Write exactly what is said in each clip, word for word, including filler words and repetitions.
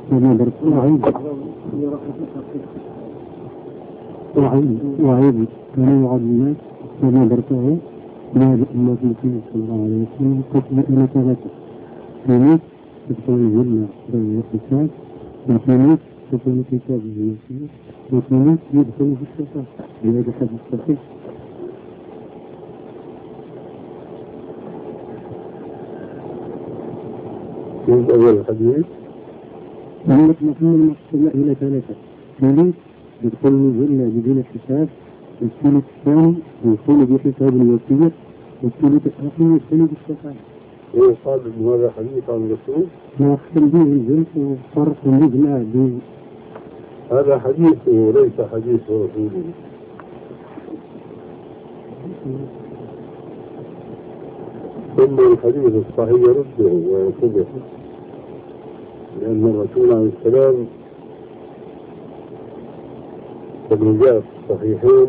وعيد وعيد كان يوعد الناس ونظرته بعد أمة النبي صلى الله عليه وسلم قتل إلى ثلاثة ثلاث تدخل الجنة بين الحساب وثلاث تكون كتابه المسيح وثلاث يدخل في الشفاعة بهذا الحديث الصحيح. في أول الحديث أمة محمد صلى إلى ثلاثة ثلاث يدخل الجنة بدون حساب والثلث الثاني يدخل بحساب الوصية والثلث الآخر يدخل بالشفاعة. ويقال إن هذا حديث عن الرسول ويختم به الجنس وفرق مجمع به. هذا حديثه وليس حديث رسوله. ثم الحديث الصحيح يرده وينتبه لأن الرسول عليه السلام كما جاء في الصحيحين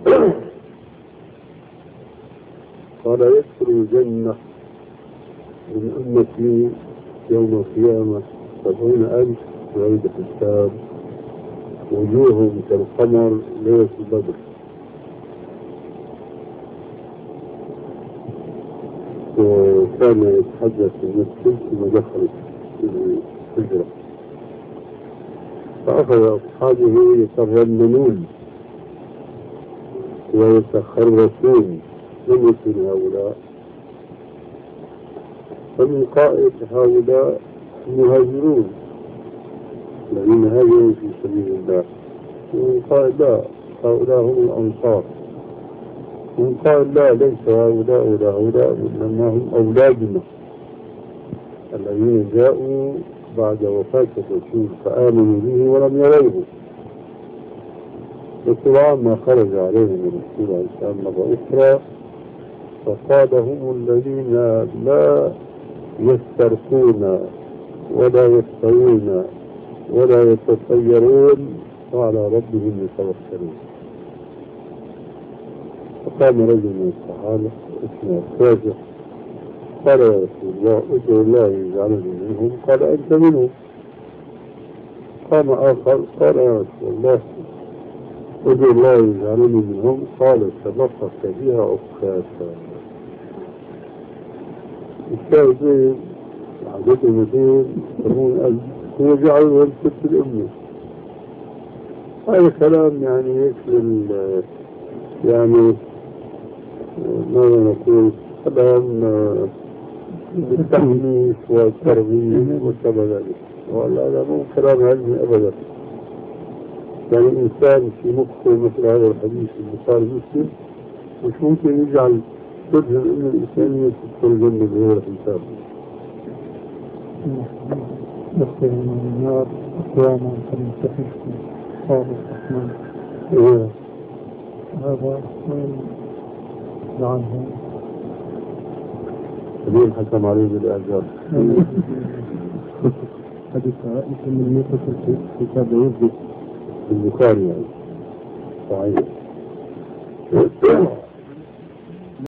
قال يدخل الجنة من أمتي يوم القيامة سبعون ألف بغير حساب وجوههم كالقمر ليلة البدر. وكان يتحدث في المسجد ثم دخل الحجرة فأخذ أصحابه يترنمون ويتخرسون من مثل هؤلاء. فمن قائد هؤلاء المهاجرون الذين هاجروا في سبيل الله، ومن قائد لا هؤلاء هم الأنصار، ومن قائد لا ليس هؤلاء ولا هؤلاء إنما هم أولادنا الذين جاءوا بعد وفاة الرسول فآمنوا به ولم يروه. وطبعا ما خرج عليهم الرسول عليه السلام مرة أخرى فقال هم الذين لا يسترقون ولا يستوون ولا يتطيرون وعلى ربهم يتوكلون. فقام رجل من الصحابة اسمه الفاجر قال يا رسول الله ادعو الله يجعلني منهم. قال أنت منهم. قام آخر قال يا رسول الله ادعو الله يجعلني منهم. قال تنفس بها أخفاسا. الشاهدين عادتهم فيهم يسمون هو جعلوا الست الأمة. هذا كلام يعني يكفي يعني ماذا نقول كلام بالتحميس والترغيب وكذا ذلك. ولا لا مو كلام علمي أبدا. يعني إنسان في مخه مثل هذا الحديث البخاري مسلم مش ممكن يجعل وجه الأمة الإنسانية تدخل الجنة بغير حساب. يخرج من النار أقواما كالمستحيل قال الرحمن. هذا عنه مين حكم عليه بالإعجاب؟ حديث عائشة من ميقة في كتاب يوسف البخاري يعني صحيح.